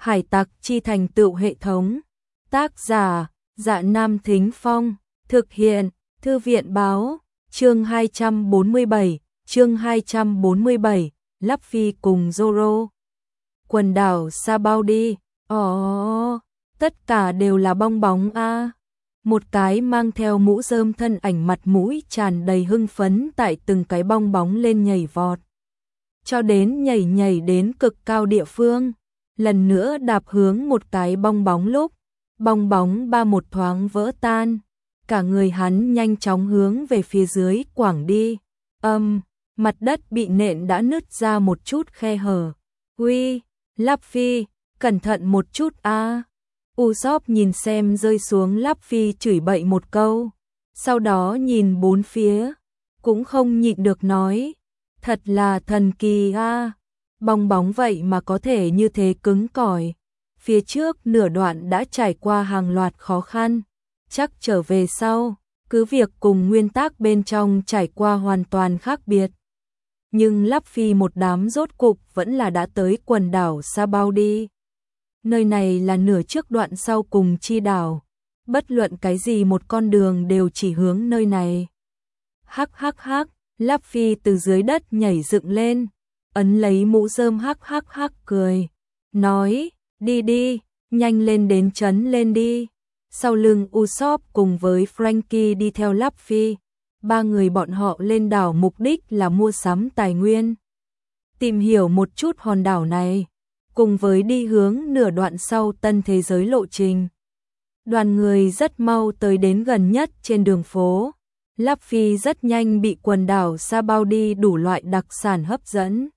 Hải tặc chi thành tựu hệ thống. Tác giả, Dạ Nam Thính Phong. Thực hiện, Thư viện báo. Chương 247, chương 247, Luffy cùng Zoro. Quần đảo Sabaody. Tất cả đều là bong bóng a. Một cái mang theo mũ rơm thân ảnh mặt mũi tràn đầy hưng phấn tại từng cái bong bóng lên nhảy vọt. Cho đến nhảy đến cực cao địa phương. Lần nữa đạp hướng một cái bong bóng lúc. Bong bóng ba một thoáng vỡ tan. Cả người hắn nhanh chóng hướng về phía dưới quảng đi. Mặt đất bị nện đã nứt ra một chút khe hở. Uy, Luffy, cẩn thận một chút a. Usopp nhìn xem rơi xuống Luffy chửi bậy một câu. Sau đó nhìn bốn phía. Cũng không nhịn được nói. Thật là thần kỳ a. Bong bóng vậy mà có thể như thế cứng cỏi. Phía trước nửa đoạn đã trải qua hàng loạt khó khăn. Chắc trở về sau, cứ việc cùng nguyên tắc bên trong trải qua hoàn toàn khác biệt. Nhưng Luffy một đám rốt cục vẫn là đã tới quần đảo Sabaody. Nơi này là nửa trước đoạn sau cùng chi đảo. Bất luận cái gì một con đường đều chỉ hướng nơi này. Hắc, Luffy từ dưới đất nhảy dựng lên, ấn lấy mũ rơm hắc cười. Nói, đi, nhanh lên đến trấn lên đi. Sau lưng Usopp cùng với Franky đi theo Luffy. Ba người bọn họ lên đảo mục đích là mua sắm tài nguyên. Tìm hiểu một chút hòn đảo này. Cùng với đi hướng nửa đoạn sau tân thế giới lộ trình. Đoàn người rất mau tới đến gần nhất trên đường phố. Luffy rất nhanh bị quần đảo Sabaody đủ loại đặc sản hấp dẫn.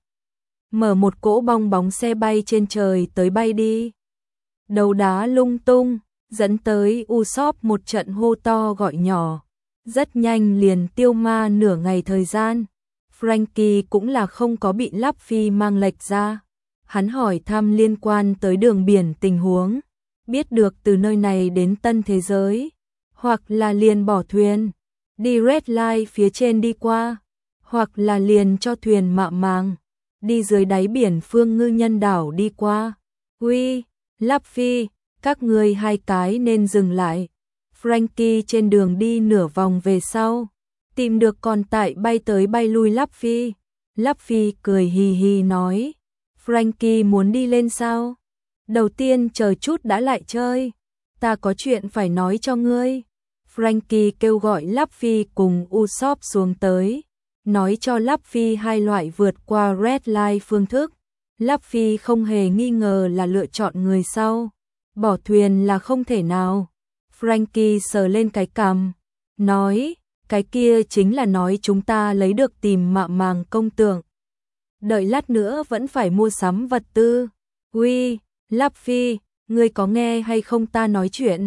Mở một cỗ bong bóng xe bay trên trời tới bay đi. Đầu đá lung tung, dẫn tới Usopp một trận hô to gọi nhỏ. Rất nhanh liền tiêu ma nửa ngày thời gian. Franky cũng là không có bị Luffy mang lệch ra. Hắn hỏi thăm liên quan tới đường biển tình huống. Biết được từ nơi này đến tân thế giới. Hoặc là liền bỏ thuyền. Đi Red Line phía trên đi qua. Hoặc là liền cho thuyền mạ màng. Đi dưới đáy biển Phương Ngư Nhân đảo đi qua. Uy, Luffy, các ngươi hai cái nên dừng lại. Franky trên đường đi nửa vòng về sau. Tìm được còn tại bay tới bay lui Luffy. Luffy cười hì hì nói. Franky muốn đi lên sao? Đầu tiên chờ chút đã lại chơi. Ta có chuyện phải nói cho ngươi. Franky kêu gọi Luffy cùng Usopp xuống tới. Nói cho Luffy hai loại vượt qua Red Line phương thức. Luffy không hề nghi ngờ là lựa chọn người sau. Bỏ thuyền là không thể nào. Franky sờ lên cái cằm. Nói, cái kia chính là nói chúng ta lấy được tìm mạ màng công tượng. Đợi lát nữa vẫn phải mua sắm vật tư. Uy, Luffy, ngươi có nghe hay không ta nói chuyện?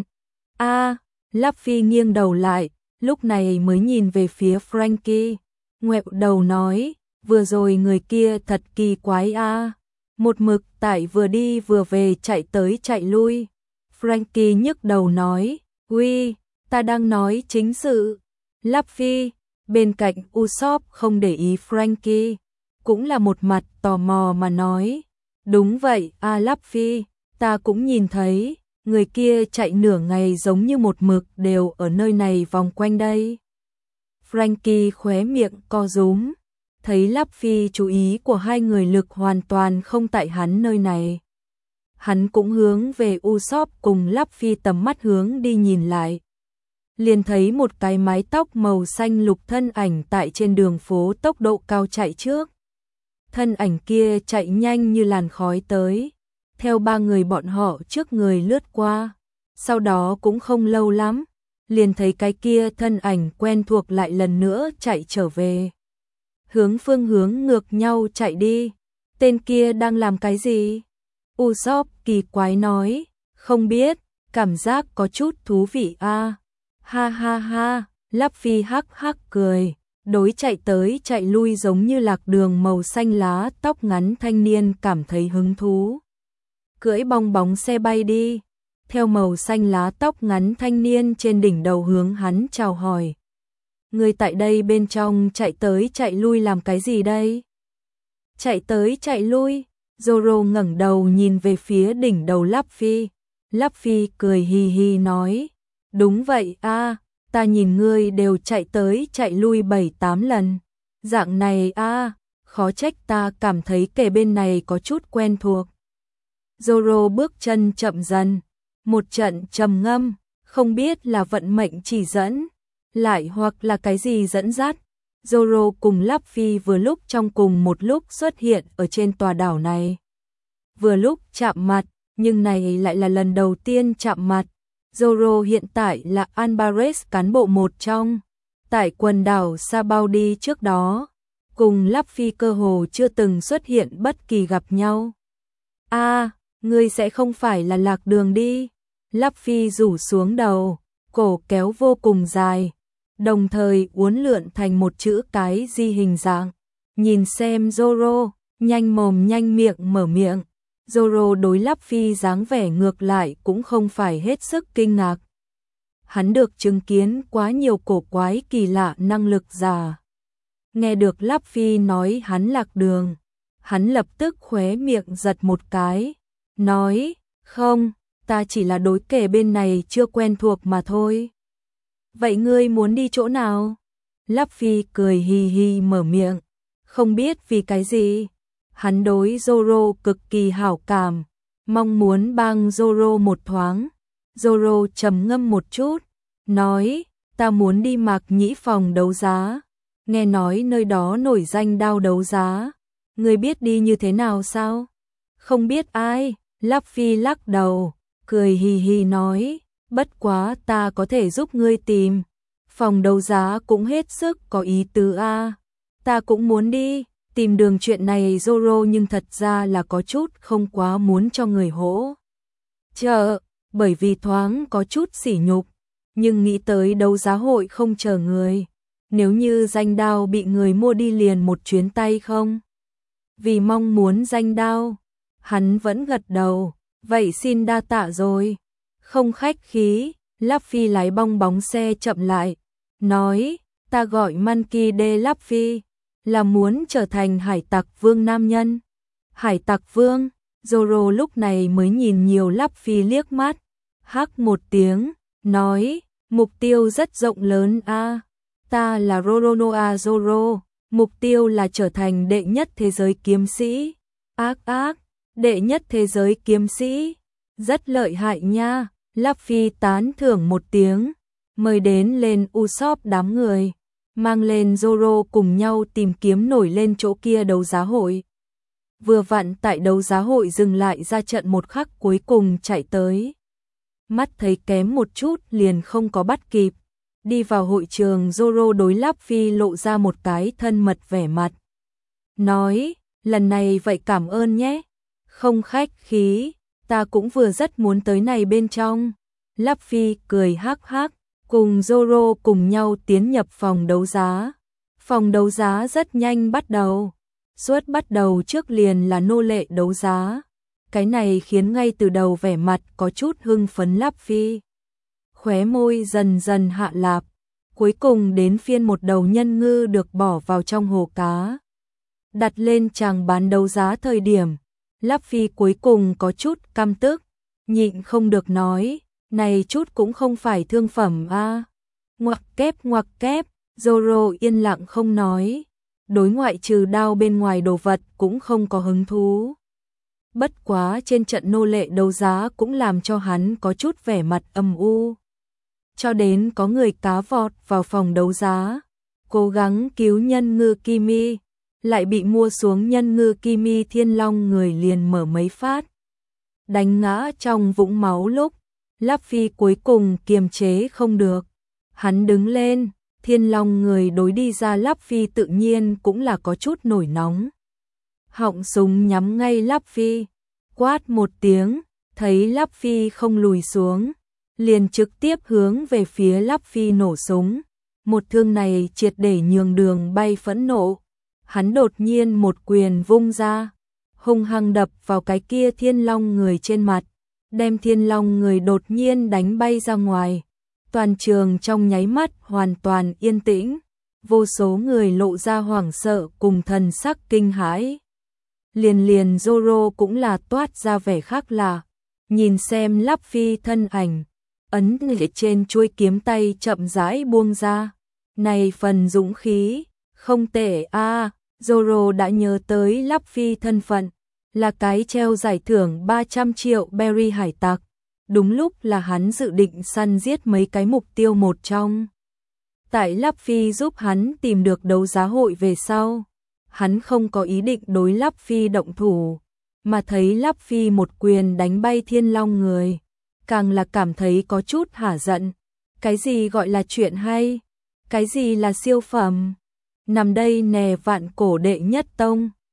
Luffy nghiêng đầu lại, lúc này mới nhìn về phía Franky. Ngoẹo đầu nói, vừa rồi người kia thật kỳ quái a. Một mực tại vừa đi vừa về chạy tới chạy lui. Franky nhức đầu nói, uy, ta đang nói chính sự. Luffy, bên cạnh Usopp không để ý Franky. Cũng là một mặt tò mò mà nói. Đúng vậy, Luffy, ta cũng nhìn thấy, người kia chạy nửa ngày giống như một mực đều ở nơi này vòng quanh đây. Franky khóe miệng co rúm, thấy Luffy chú ý của hai người lực hoàn toàn không tại hắn nơi này. Hắn cũng hướng về Usopp cùng Luffy tầm mắt hướng đi nhìn lại. Liền thấy một cái mái tóc màu xanh lục thân ảnh tại trên đường phố tốc độ cao chạy trước. Thân ảnh kia chạy nhanh như làn khói tới, theo ba người bọn họ trước người lướt qua. Sau đó cũng không lâu lắm, liền thấy cái kia thân ảnh quen thuộc lại lần nữa chạy trở về. Phương hướng ngược nhau chạy đi. Tên kia đang làm cái gì? Usopp kỳ quái nói, không biết, cảm giác có chút thú vị a. Ha, Luffy hắc cười. Đối chạy tới chạy lui giống như lạc đường màu xanh lá tóc ngắn thanh niên cảm thấy hứng thú. Cưỡi bong bóng xe bay đi. Theo màu xanh lá tóc ngắn thanh niên trên đỉnh đầu hướng hắn chào hỏi. Người tại đây bên trong chạy tới chạy lui làm cái gì đây? Chạy tới chạy lui, Zoro ngẩng đầu nhìn về phía đỉnh đầu Luffy. Luffy cười hì hì nói, đúng vậy a, ta nhìn ngươi đều chạy tới chạy lui 7-8 lần. Dạng này a, khó trách ta cảm thấy kẻ bên này có chút quen thuộc. Zoro bước chân chậm dần, một trận trầm ngâm, không biết là vận mệnh chỉ dẫn, lại hoặc là cái gì dẫn dắt. Zoro cùng Luffy vừa lúc trong cùng một lúc xuất hiện ở trên tòa đảo này. Vừa lúc chạm mặt, nhưng này lại là lần đầu tiên chạm mặt. Zoro hiện tại là Alvarez cán bộ một trong. Tại quần đảo Sabaody trước đó, cùng Luffy cơ hồ chưa từng xuất hiện bất kỳ gặp nhau. Ngươi sẽ không phải là lạc đường đi. Luffy rủ xuống đầu, cổ kéo vô cùng dài, đồng thời uốn lượn thành một chữ cái di hình dạng. Nhìn xem Zoro, nhanh mồm nhanh miệng mở miệng. Zoro đối Luffy dáng vẻ ngược lại cũng không phải hết sức kinh ngạc. Hắn được chứng kiến quá nhiều cổ quái kỳ lạ năng lực giả. Nghe được Luffy nói hắn lạc đường, hắn lập tức khóe miệng giật một cái, nói, không, ta chỉ là đối kẻ bên này chưa quen thuộc mà thôi. Vậy ngươi muốn đi chỗ nào? Luffy cười hì hì mở miệng, không biết vì cái gì. Hắn đối Zoro cực kỳ hảo cảm, mong muốn bang Zoro một thoáng. Zoro trầm ngâm một chút, nói, ta muốn đi Mạc Nhĩ phòng đấu giá. Nghe nói nơi đó nổi danh đao đấu giá. Ngươi biết đi như thế nào sao? Không biết ai. Luffy lắc đầu, cười hì hì nói, bất quá ta có thể giúp ngươi tìm. Phòng đấu giá cũng hết sức có ý tứ a. Ta cũng muốn đi. Tìm đường chuyện này Zoro nhưng thật ra là có chút không quá muốn cho người hỗ trợ, bởi vì thoáng có chút sỉ nhục, nhưng nghĩ tới đấu giá hội không chờ người, nếu như danh đao bị người mua đi liền một chuyến tay không. Vì mong muốn danh đao, hắn vẫn gật đầu, vậy xin đa tạ rồi. Không khách khí, Luffy lái bong bóng xe chậm lại, nói, ta gọi Monkey D. Luffy. Là muốn trở thành hải tặc vương nam nhân. Hải tặc vương, Zoro lúc này mới nhìn nhiều Luffy liếc mắt, hắc một tiếng, nói, mục tiêu rất rộng lớn a. Ta là Roronoa Zoro, mục tiêu là trở thành đệ nhất thế giới kiếm sĩ. Đệ nhất thế giới kiếm sĩ, rất lợi hại nha. Luffy tán thưởng một tiếng, mời đến lên Usopp đám người. Mang lên Zoro cùng nhau tìm kiếm nổi lên chỗ kia đấu giá hội. Vừa vặn tại đấu giá hội dừng lại ra trận một khắc cuối cùng chạy tới. Mắt thấy kém một chút liền không có bắt kịp. Đi vào hội trường Zoro đối Luffy lộ ra một cái thân mật vẻ mặt. Nói, lần này vậy cảm ơn nhé. Không khách khí, ta cũng vừa rất muốn tới này bên trong. Luffy cười hắc hắc. Cùng Zoro cùng nhau tiến nhập phòng đấu giá. Phòng đấu giá rất nhanh bắt đầu. Suốt bắt đầu trước liền là nô lệ đấu giá. Cái này khiến ngay từ đầu vẻ mặt có chút hưng phấn Luffy. Khóe môi dần dần hạ lạp. Cuối cùng đến phiên một đầu nhân ngư được bỏ vào trong hồ cá. Đặt lên tràng bán đấu giá thời điểm. Luffy cuối cùng có chút căm tức. Nhịn không được nói. Này chút cũng không phải thương phẩm a. Ngoặc kép, Zoro yên lặng không nói. Đối ngoại trừ đao bên ngoài đồ vật cũng không có hứng thú. Bất quá trên trận nô lệ đấu giá cũng làm cho hắn có chút vẻ mặt âm u. Cho đến có người cá vọt vào phòng đấu giá, cố gắng cứu nhân ngư Kimi, lại bị mua xuống nhân ngư Kimi Thiên Long người liền mở mấy phát. Đánh ngã trong vũng máu lúc Luffy cuối cùng kiềm chế không được. Hắn đứng lên, Thiên Long người đối đi ra Luffy tự nhiên cũng là có chút nổi nóng. Họng súng nhắm ngay Luffy, quát một tiếng, thấy Luffy không lùi xuống, liền trực tiếp hướng về phía Luffy nổ súng. Một thương này triệt để nhường đường bay phẫn nộ. Hắn đột nhiên một quyền vung ra, hung hăng đập vào cái kia Thiên Long người trên mặt. Đem Thiên Long người đột nhiên đánh bay ra ngoài. Toàn trường trong nháy mắt hoàn toàn yên tĩnh. Vô số người lộ ra hoảng sợ cùng thần sắc kinh hãi. liền Zoro cũng là toát ra vẻ khác lạ, nhìn xem Luffy thân ảnh, ấn trên chuôi kiếm tay chậm rãi buông ra. Này phần dũng khí, không tệ a. Zoro đã nhớ tới Luffy thân phận, là cái treo giải thưởng 300 triệu berry hải tặc. Đúng lúc là hắn dự định săn giết mấy cái mục tiêu một trong. Tại Luffy giúp hắn tìm được đấu giá hội về sau, hắn không có ý định đối Luffy động thủ, mà thấy Luffy một quyền đánh bay Thiên Long người, càng là cảm thấy có chút hả giận. Cái gì gọi là chuyện hay? Cái gì là siêu phẩm? Nằm đây nè vạn cổ đệ nhất tông.